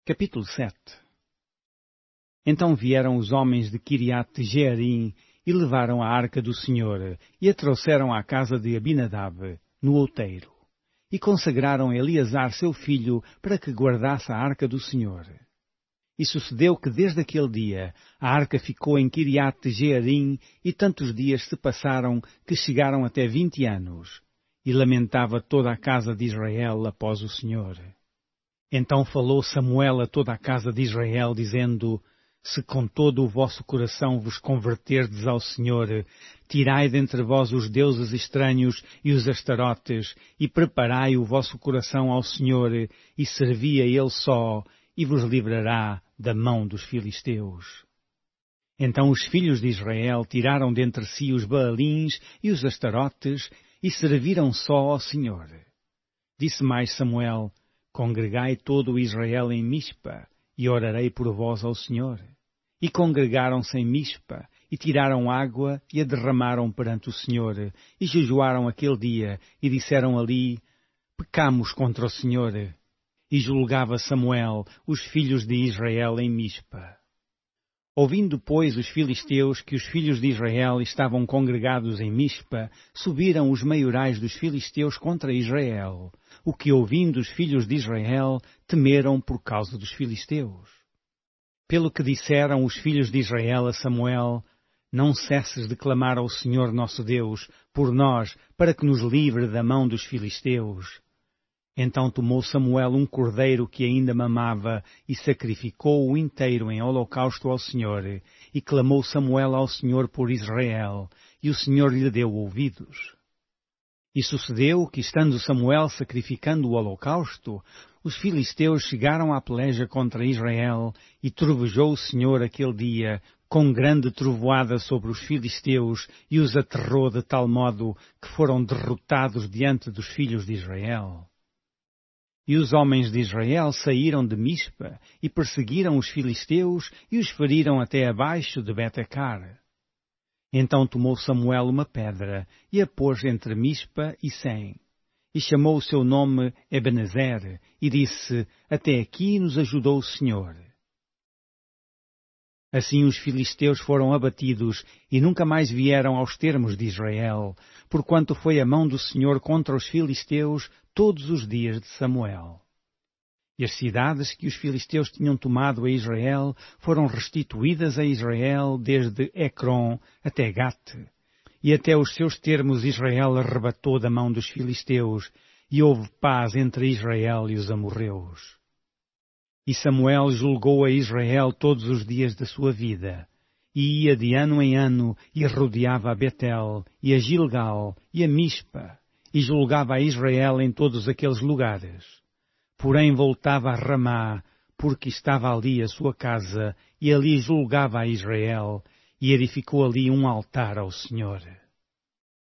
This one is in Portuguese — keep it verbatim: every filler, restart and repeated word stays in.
Capítulo sete. Então vieram os homens de Quiriate-Jearim e levaram a arca do Senhor e a trouxeram à casa de Abinadab, no outeiro, e consagraram Eleazar seu filho para que guardasse a arca do Senhor. E sucedeu que desde aquele dia a arca ficou em Quiriate-Jearim e tantos dias se passaram que chegaram até vinte anos, e lamentava toda a casa de Israel após o Senhor. Então falou Samuel a toda a casa de Israel, dizendo: Se com todo o vosso coração vos converterdes ao Senhor, tirai dentre vós os deuses estranhos e os astarotes, e preparai o vosso coração ao Senhor, e servi a Ele só, e vos livrará da mão dos filisteus. Então os filhos de Israel tiraram dentre si os Baalins e os astarotes, e serviram só ao Senhor. Disse mais Samuel: Congregai todo o Israel em Mispa, e orarei por vós ao Senhor. E congregaram-se em Mispa, e tiraram água, e a derramaram perante o Senhor, e jejuaram aquele dia, e disseram ali: Pecamos contra o Senhor. E julgava Samuel os filhos de Israel em Mispa. Ouvindo, pois, os filisteus que os filhos de Israel estavam congregados em Mispa, subiram os maiorais dos filisteus contra Israel, o que, ouvindo os filhos de Israel, temeram por causa dos filisteus. Pelo que disseram os filhos de Israel a Samuel: Não cesses de clamar ao Senhor nosso Deus por nós, para que nos livre da mão dos filisteus. Então tomou Samuel um cordeiro que ainda mamava e sacrificou-o inteiro em holocausto ao Senhor, e clamou Samuel ao Senhor por Israel, e o Senhor lhe deu ouvidos. E sucedeu que, estando Samuel sacrificando o holocausto, os filisteus chegaram à peleja contra Israel, e trovejou o Senhor aquele dia com grande trovoada sobre os filisteus, e os aterrou de tal modo que foram derrotados diante dos filhos de Israel. E os homens de Israel saíram de Mispa e perseguiram os filisteus e os feriram até abaixo de Betecar. Então tomou Samuel uma pedra e a pôs entre Mispa e Sem, e chamou o seu nome Ebenezer, e disse: Até aqui nos ajudou o Senhor. Assim os filisteus foram abatidos e nunca mais vieram aos termos de Israel, porquanto foi a mão do Senhor contra os filisteus todos os dias de Samuel. E as cidades que os filisteus tinham tomado a Israel foram restituídas a Israel desde Ecrom até Gate, e até os seus termos Israel arrebatou da mão dos filisteus, e houve paz entre Israel e os amorreus. E Samuel julgou a Israel todos os dias da sua vida, e ia de ano em ano, e rodeava a Betel, e a Gilgal, e a Mispa, e julgava a Israel em todos aqueles lugares. Porém voltava a Ramá, porque estava ali a sua casa, e ali julgava a Israel, e edificou ali um altar ao Senhor.